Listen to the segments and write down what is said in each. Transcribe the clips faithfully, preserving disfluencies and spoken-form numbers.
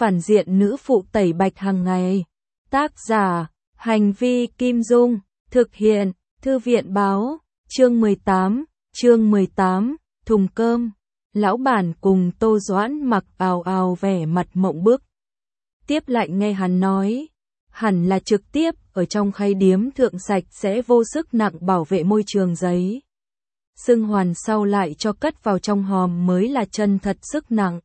phản diện nữ phụ tẩy bạch hàng ngày. Tác giả, Hành vi Kim Dung, thực hiện, Thư viện báo, chương mười tám, chương mười tám, thùng cơm. Lão bản cùng Tô Doãn mặc ào ào vẻ mặt mộng bức. Tiếp lại nghe hắn nói, hẳn là trực tiếp ở trong khay điếm thượng sạch sẽ vô sức nặng bảo vệ môi trường giấy. Xưng hoàn sau lại cho cất vào trong hòm mới là chân thật sức nặng.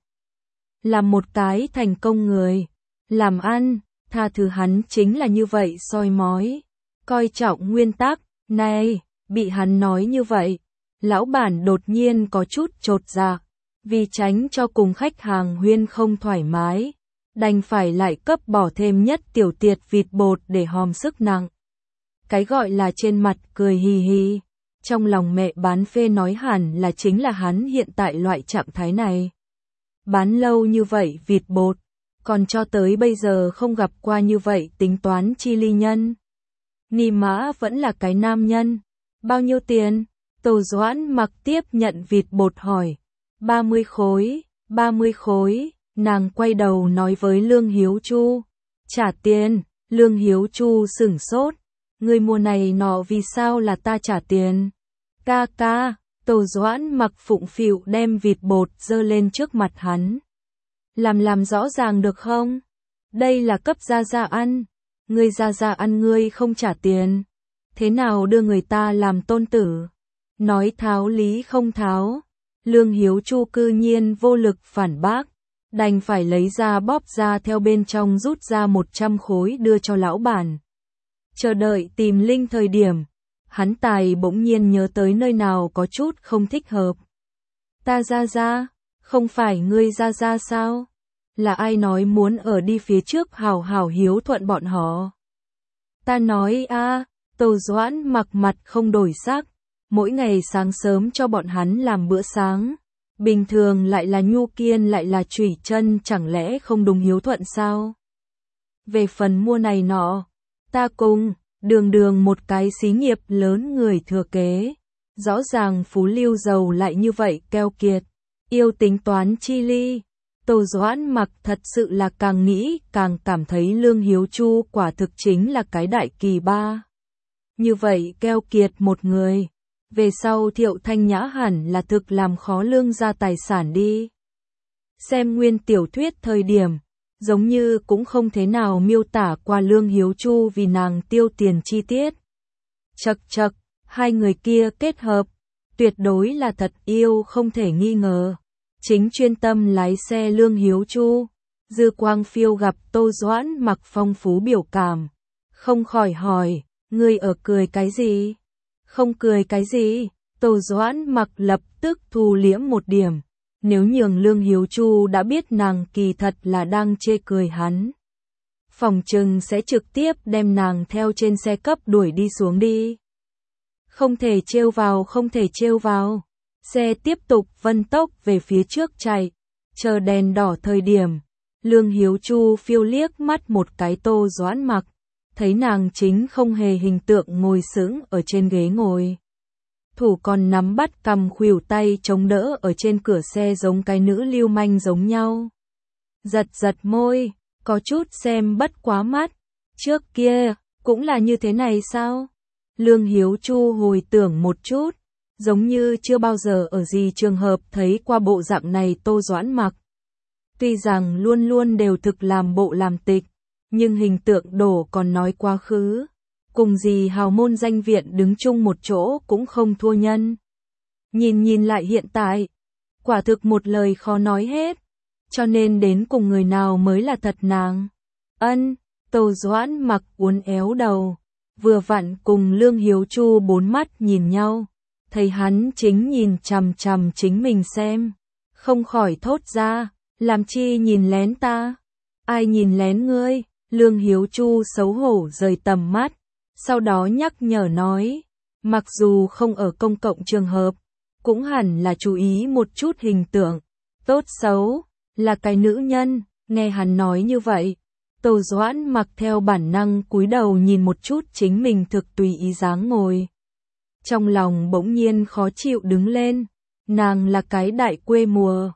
Làm một cái thành công người, làm ăn, tha thứ hắn chính là như vậy soi mói, coi trọng nguyên tắc, này, bị hắn nói như vậy. Lão bản đột nhiên có chút chột dạ, vì tránh cho cùng khách hàng huyên không thoải mái, đành phải lại cấp bỏ thêm nhất tiểu tiệt vịt bột để hòm sức nặng. Cái gọi là trên mặt cười hì hì, trong lòng mẹ bán phê nói hẳn là chính là hắn hiện tại loại trạng thái này. Bán lâu như vậy vịt bột, còn cho tới bây giờ không gặp qua như vậy tính toán chi ly nhân. Ni mã vẫn là cái nam nhân. Bao nhiêu tiền? Tô Doãn mặc tiếp nhận vịt bột hỏi. ba mươi khối, ba mươi khối, nàng quay đầu nói với Lương Hiếu Chu. Trả tiền, Lương Hiếu Chu sửng sốt. Người mua này nọ vì sao là ta trả tiền? Ca ca, Tô Doãn mặc phụng phịu đem vịt bột dơ lên trước mặt hắn. Làm làm rõ ràng được không? Đây là cấp gia gia ăn. Ngươi gia gia ăn ngươi không trả tiền. Thế nào đưa người ta làm tôn tử? Nói tháo lý không tháo. Lương Hiếu Chu cư nhiên vô lực phản bác. Đành phải lấy ra bóp ra theo bên trong rút ra một trăm khối đưa cho lão bản. Chờ đợi tìm linh thời điểm. Hắn tài bỗng nhiên nhớ tới nơi nào có chút không thích hợp. Ta gia gia, không phải ngươi gia gia sao? Là ai nói muốn ở đi phía trước hảo hảo hiếu thuận bọn họ? Ta nói a, Tô Doãn mặc mặt không đổi sắc, mỗi ngày sáng sớm cho bọn hắn làm bữa sáng. Bình thường lại là nhu kiên lại là chủy chân, chẳng lẽ không đúng hiếu thuận sao? Về phần mua này nọ, ta cùng, đường đường một cái xí nghiệp lớn người thừa kế. Rõ ràng phú lưu giàu lại như vậy keo kiệt, yêu tính toán chi ly. Tô Doãn mặc thật sự là càng nghĩ càng cảm thấy Lương Hiếu Chu quả thực chính là cái đại kỳ ba. Như vậy keo kiệt một người, về sau Thiệu Thanh Nhã hẳn là thực làm khó Lương gia tài sản đi. Xem nguyên tiểu thuyết thời điểm, giống như cũng không thế nào miêu tả qua Lương Hiếu Chu vì nàng tiêu tiền chi tiết. Chậc chậc, hai người kia kết hợp, tuyệt đối là thật yêu không thể nghi ngờ. Chính chuyên tâm lái xe Lương Hiếu Chu, dư quang phiêu gặp Tô Doãn mặc phong phú biểu cảm, không khỏi hỏi, ngươi ở cười cái gì? Không cười cái gì? Tô Doãn mặc lập tức thu liễm một điểm, nếu nhường Lương Hiếu Chu đã biết nàng kỳ thật là đang chê cười hắn, phòng trừng sẽ trực tiếp đem nàng theo trên xe cấp đuổi đi xuống đi. Không thể trêu vào, không thể trêu vào. Xe tiếp tục vân tốc về phía trước chạy, chờ đèn đỏ thời điểm, Lương Hiếu Chu phiêu liếc mắt một cái Tô Doãn mặc, thấy nàng chính không hề hình tượng ngồi sững ở trên ghế ngồi. Thủ còn nắm bắt cầm khuỷu tay chống đỡ ở trên cửa xe giống cái nữ lưu manh giống nhau. Giật giật môi, có chút xem bất quá mắt, trước kia, cũng là như thế này sao? Lương Hiếu Chu hồi tưởng một chút. Giống như chưa bao giờ ở gì trường hợp thấy qua bộ dạng này Tô Doãn mặc. Tuy rằng luôn luôn đều thực làm bộ làm tịch, nhưng hình tượng đổ còn nói quá khứ. Cùng gì hào môn danh viện đứng chung một chỗ cũng không thua nhân. Nhìn nhìn lại hiện tại, quả thực một lời khó nói hết. Cho nên đến cùng người nào mới là thật nàng? Ân, Tô Doãn mặc uốn éo đầu, vừa vặn cùng Lương Hiếu Chu bốn mắt nhìn nhau. Thấy hắn chính nhìn chằm chằm chính mình xem, không khỏi thốt ra, làm chi nhìn lén ta? Ai nhìn lén ngươi? Lương Hiếu Chu xấu hổ rời tầm mắt, sau đó nhắc nhở nói, mặc dù không ở công cộng trường hợp, cũng hẳn là chú ý một chút hình tượng, tốt xấu, là cái nữ nhân. Nghe hắn nói như vậy, Tô Doãn mặc theo bản năng cúi đầu nhìn một chút chính mình thực tùy ý dáng ngồi. Trong lòng bỗng nhiên khó chịu đứng lên, nàng là cái đại quê mùa,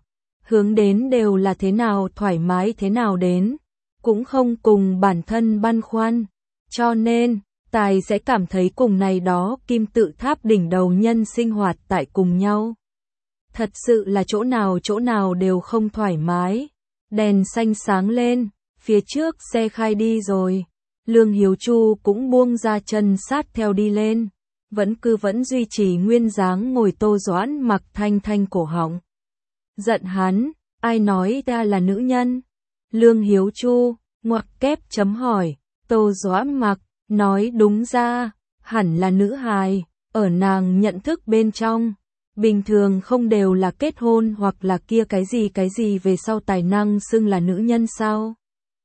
hướng đến đều là thế nào thoải mái thế nào đến, cũng không cùng bản thân băn khoăn, cho nên, Tài sẽ cảm thấy cùng này đó kim tự tháp đỉnh đầu nhân sinh hoạt tại cùng nhau. Thật sự là chỗ nào chỗ nào đều không thoải mái. Đèn xanh sáng lên, phía trước xe khai đi rồi. Lương Hiếu Chu cũng buông ra chân sát theo đi lên. Vẫn cứ vẫn duy trì nguyên dáng ngồi Tô Doãn Mặc thanh thanh cổ họng. Giận hắn, ai nói ta là nữ nhân? Lương Hiếu Chu, ngoặc kép chấm hỏi, Tô Doãn Mặc, nói đúng ra, hẳn là nữ hài, ở nàng nhận thức bên trong. Bình thường không đều là kết hôn hoặc là kia cái gì cái gì về sau tài năng xưng là nữ nhân sao?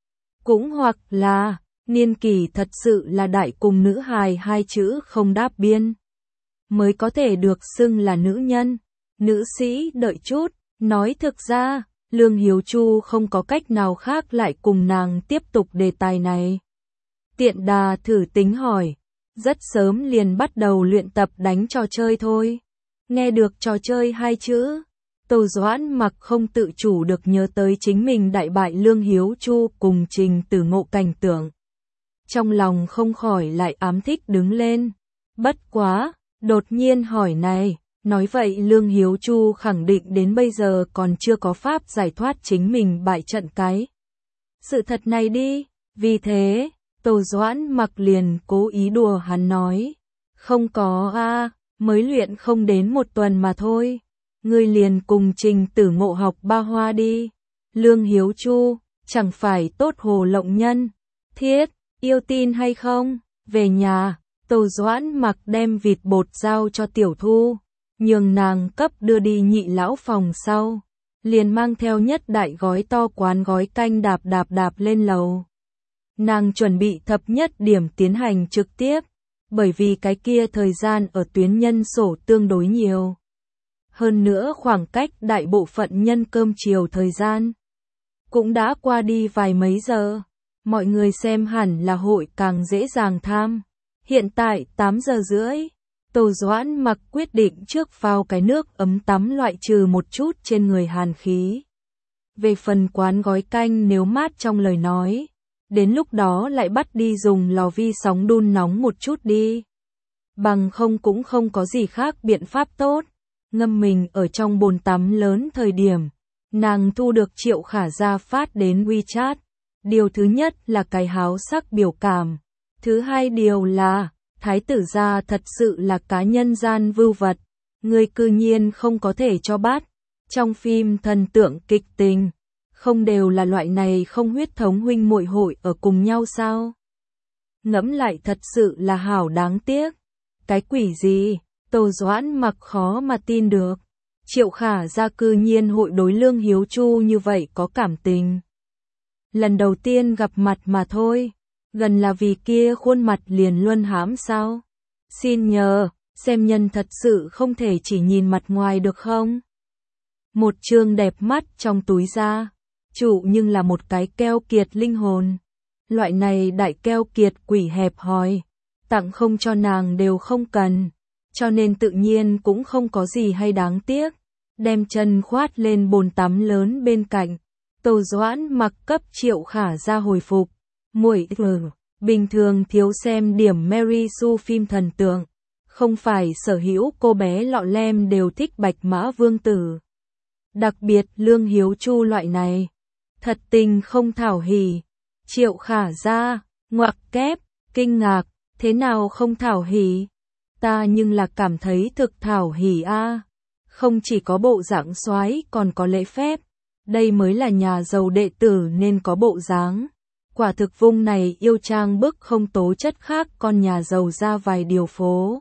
Cũng hoặc là, niên kỷ thật sự là đại cùng nữ hài hai chữ không đáp biên. Mới có thể được xưng là nữ nhân. Nữ sĩ đợi chút, nói thực ra, Lương Hiếu Chu không có cách nào khác lại cùng nàng tiếp tục đề tài này. Tiện đà thử tính hỏi, rất sớm liền bắt đầu luyện tập đánh trò chơi thôi. Nghe được trò chơi hai chữ, Tô Doãn Mặc không tự chủ được nhớ tới chính mình đại bại Lương Hiếu Chu cùng Trình Tử Ngộ cảnh tượng. Trong lòng không khỏi lại ám thích đứng lên. Bất quá, đột nhiên hỏi này, nói vậy Lương Hiếu Chu khẳng định đến bây giờ còn chưa có pháp giải thoát chính mình bại trận cái. Sự thật này đi, vì thế, Tô Doãn Mặc liền cố ý đùa hắn nói, không có a, mới luyện không đến một tuần mà thôi, ngươi liền cùng Trình Tử Ngộ học ba hoa đi. Lương Hiếu Chu, chẳng phải tốt hồ lộng nhân, thiết, yêu tin hay không? Về nhà, Tô Doãn Mặc đem vịt bột giao cho Tiểu Thu, nhường nàng cấp đưa đi nhị lão phòng sau, liền mang theo nhất đại gói to quán gói canh đạp đạp đạp lên lầu. Nàng chuẩn bị thập nhất điểm tiến hành trực tiếp, bởi vì cái kia thời gian ở tuyến nhân sổ tương đối nhiều. Hơn nữa khoảng cách đại bộ phận nhân cơm chiều thời gian cũng đã qua đi vài mấy giờ, mọi người xem hẳn là hội càng dễ dàng tham. Hiện tại tám giờ rưỡi, Tô Doãn Mặc quyết định trước vào cái nước ấm tắm loại trừ một chút trên người hàn khí. Về phần quán gói canh nếu mát trong lời nói, đến lúc đó lại bắt đi dùng lò vi sóng đun nóng một chút đi. Bằng không cũng không có gì khác biện pháp tốt. Ngâm mình ở trong bồn tắm lớn thời điểm, nàng thu được Triệu Khả Gia phát đến WeChat. Điều thứ nhất là cái háo sắc biểu cảm. Thứ hai điều là, Thái tử gia thật sự là cá nhân gian vưu vật. Người cư nhiên không có thể cho bắt. Trong phim thần tượng kịch tình, không đều là loại này không huyết thống huynh muội hội ở cùng nhau sao? Ngẫm lại thật sự là hảo đáng tiếc. Cái quỷ gì? Tô Doãn Mặc khó mà tin được. Triệu Khả Gia cư nhiên hội đối Lương Hiếu Chu như vậy có cảm tình. Lần đầu tiên gặp mặt mà thôi, gần là vì kia khuôn mặt liền luân hãm sao? Xin nhờ, xem nhân thật sự không thể chỉ nhìn mặt ngoài được không? Một trương đẹp mắt trong túi da, chủ nhưng là một cái keo kiệt linh hồn. Loại này đại keo kiệt quỷ hẹp hòi, tặng không cho nàng đều không cần, cho nên tự nhiên cũng không có gì hay đáng tiếc. Đem chân khoát lên bồn tắm lớn bên cạnh, Tô Doãn Mặc cấp Triệu Khả Gia hồi phục. Muội ừ, bình thường thiếu xem điểm Mary Sue phim thần tượng, không phải sở hữu cô bé lọ lem đều thích Bạch Mã Vương Tử. Đặc biệt Lương Hiếu Chu loại này, thật tình không thảo hỉ. Triệu Khả Gia, ngoặc kép, kinh ngạc, thế nào không thảo hỉ? Ta nhưng là cảm thấy thực thảo hỉ a. Không chỉ có bộ dạng soái còn có lễ phép, đây mới là nhà giàu đệ tử nên có bộ dáng. Quả thực vung này yêu trang bức không tố chất khác con nhà giàu ra vài điều phố.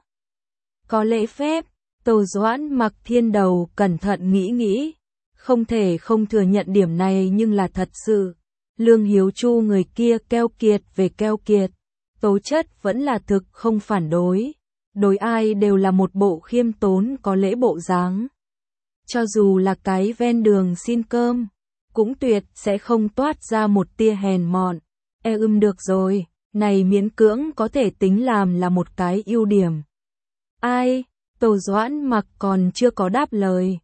Có lễ phép, Tô Doãn Mặc thiên đầu cẩn thận nghĩ nghĩ, không thể không thừa nhận điểm này nhưng là thật sự. Lương Hiếu Chu người kia keo kiệt về keo kiệt, tố chất vẫn là thực không phản đối. Đối ai đều là một bộ khiêm tốn có lễ bộ dáng. Cho dù là cái ven đường xin cơm, cũng tuyệt sẽ không toát ra một tia hèn mọn. E ưm được rồi, này miễn cưỡng có thể tính làm là một cái ưu điểm. Ai? Tô Doãn Mặc còn chưa có đáp lời.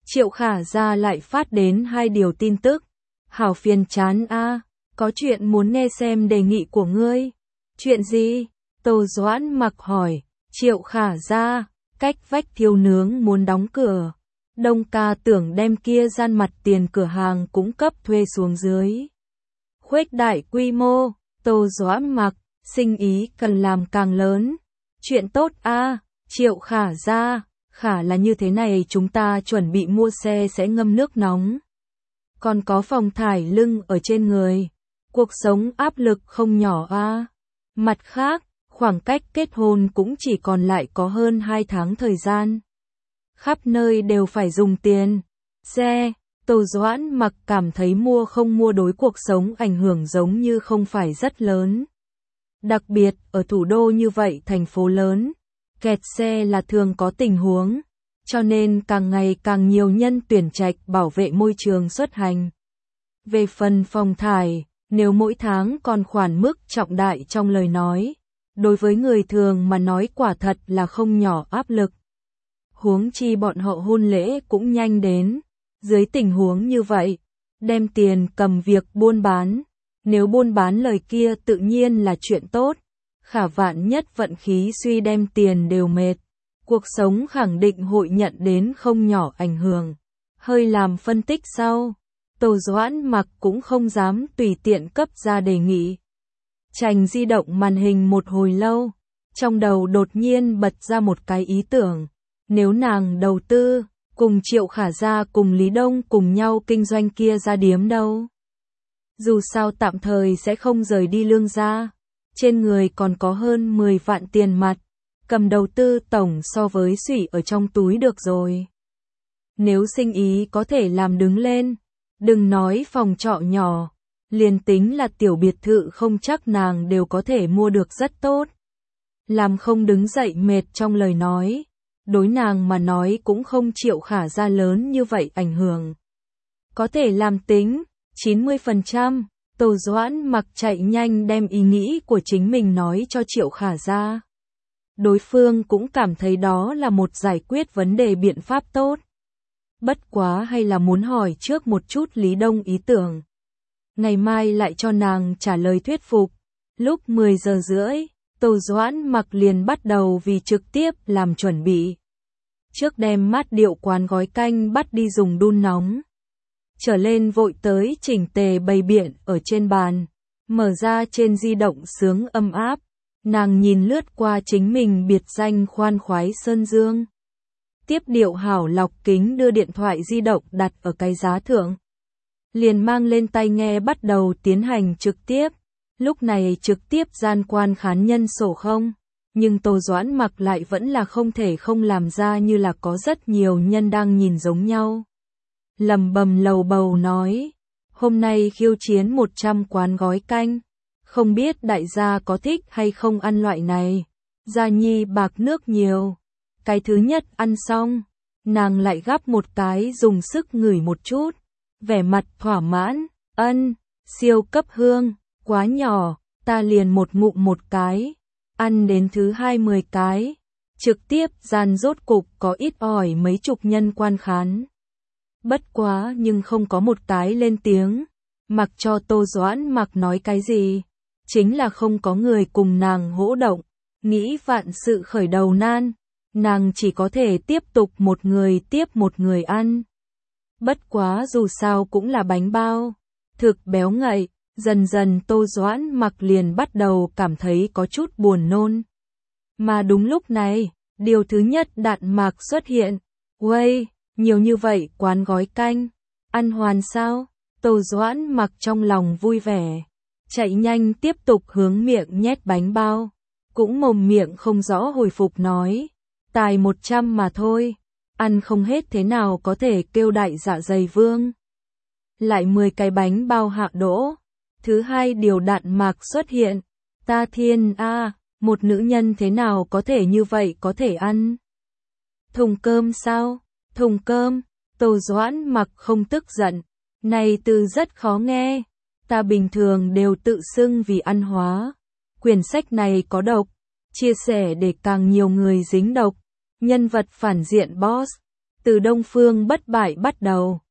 Triệu Khả Gia lại phát đến hai điều tin tức. Hảo phiền chán a, có chuyện muốn nghe xem đề nghị của ngươi. Chuyện gì? Tô Doãn Mặc hỏi. Triệu Khả Gia, cách vách thiêu nướng muốn đóng cửa. Đông ca tưởng đem kia gian mặt tiền cửa hàng cũng cấp thuê xuống dưới. Khuếch đại quy mô, Tô Doãn Mặc, sinh ý cần làm càng lớn. Chuyện tốt a, Triệu Khả Gia, khả là như thế này, chúng ta chuẩn bị mua xe sẽ ngâm nước nóng. Còn có phòng thải lưng ở trên người. Cuộc sống áp lực không nhỏ a. Mặt khác, khoảng cách kết hôn cũng chỉ còn lại có hơn hai tháng thời gian. Khắp nơi đều phải dùng tiền. Xe, Tô Doãn Mặc cảm thấy mua không mua đối cuộc sống ảnh hưởng giống như không phải rất lớn. Đặc biệt, ở thủ đô như vậy, thành phố lớn, kẹt xe là thường có tình huống, cho nên càng ngày càng nhiều nhân tuyển trạch bảo vệ môi trường xuất hành. Về phần phòng thải, nếu mỗi tháng còn khoản mức trọng đại trong lời nói, đối với người thường mà nói quả thật là không nhỏ áp lực. Huống chi bọn họ hôn lễ cũng nhanh đến, dưới tình huống như vậy, đem tiền cầm việc buôn bán, nếu buôn bán lời kia tự nhiên là chuyện tốt, khả vạn nhất vận khí suy đem tiền đều mệt, cuộc sống khẳng định hội nhận đến không nhỏ ảnh hưởng. Hơi làm phân tích sau, Tô Doãn Mặc cũng không dám tùy tiện cấp ra đề nghị. Chành di động màn hình một hồi lâu, trong đầu đột nhiên bật ra một cái ý tưởng, nếu nàng đầu tư, cùng Triệu Khả Gia cùng Lý Đông cùng nhau kinh doanh kia ra điếm đâu. Dù sao tạm thời sẽ không rời đi Lương gia, trên người còn có hơn mười vạn tiền mặt, cầm đầu tư tổng so với sủy ở trong túi được rồi. Nếu sinh ý có thể làm đứng lên, đừng nói phòng trọ nhỏ, liền tính là tiểu biệt thự không chắc nàng đều có thể mua được rất tốt. Làm không đứng dậy mệt trong lời nói, đối nàng mà nói cũng không Triệu Khả Gia lớn như vậy ảnh hưởng. Có thể làm tính, chín mươi phần trăm, Tô Doãn Mặc chạy nhanh đem ý nghĩ của chính mình nói cho Triệu Khả Gia. Đối phương cũng cảm thấy đó là một giải quyết vấn đề biện pháp tốt. Bất quá hay là muốn hỏi trước một chút Lý Đông ý tưởng. Ngày mai lại cho nàng trả lời thuyết phục. Lúc mười giờ rưỡi, Tô Doãn Mặc liền bắt đầu vì trực tiếp làm chuẩn bị. Trước đem mát điệu quán gói canh bắt đi dùng đun nóng. Trở lên vội tới chỉnh tề bày biện ở trên bàn, mở ra trên di động sướng âm áp, nàng nhìn lướt qua chính mình biệt danh khoan khoái Sơn Dương. Tiếp điệu hảo lọc kính đưa điện thoại di động đặt ở cái giá thượng. Liền mang lên tai nghe bắt đầu tiến hành trực tiếp, lúc này trực tiếp gian quan khán nhân sổ không, nhưng Tô Doãn Mặc lại vẫn là không thể không làm ra như là có rất nhiều nhân đang nhìn giống nhau. Lầm bầm lầu bầu nói, hôm nay khiêu chiến một trăm quán gói canh, không biết đại gia có thích hay không ăn loại này, Gia Nhi bạc nước nhiều. Cái thứ nhất ăn xong, nàng lại gắp một cái dùng sức ngửi một chút, vẻ mặt thỏa mãn, ân, siêu cấp hương, quá nhỏ, ta liền một ngụm một cái, ăn đến thứ hai mười cái, trực tiếp gian rốt cục có ít ỏi mấy chục nhân quan khán. Bất quá nhưng không có một cái lên tiếng, mặc cho Tô Doãn Mặc nói cái gì, chính là không có người cùng nàng hỗ động, nghĩ vạn sự khởi đầu nan, nàng chỉ có thể tiếp tục một người tiếp một người ăn. Bất quá dù sao cũng là bánh bao, thực béo ngậy, dần dần Tô Doãn Mặc liền bắt đầu cảm thấy có chút buồn nôn. Mà đúng lúc này, điều thứ nhất Đạn Mạc xuất hiện, uây, nhiều như vậy quán gói canh, ăn hoàn sao? Tô Doãn Mặc trong lòng vui vẻ, chạy nhanh tiếp tục hướng miệng nhét bánh bao, cũng mồm miệng không rõ hồi phục nói, tài một trăm mà thôi, ăn không hết thế nào có thể kêu đại dạ dày vương. Lại mười cái bánh bao hạ đỗ, thứ hai điều Đạn Mạc xuất hiện, ta thiên a, một nữ nhân thế nào có thể như vậy có thể ăn? Thùng cơm sao? Thùng cơm, Tô Doãn Mặc không tức giận, này từ rất khó nghe, ta bình thường đều tự xưng vì ăn hóa, quyển sách này có độc, chia sẻ để càng nhiều người dính độc, nhân vật phản diện boss, từ Đông Phương Bất Bại bắt đầu.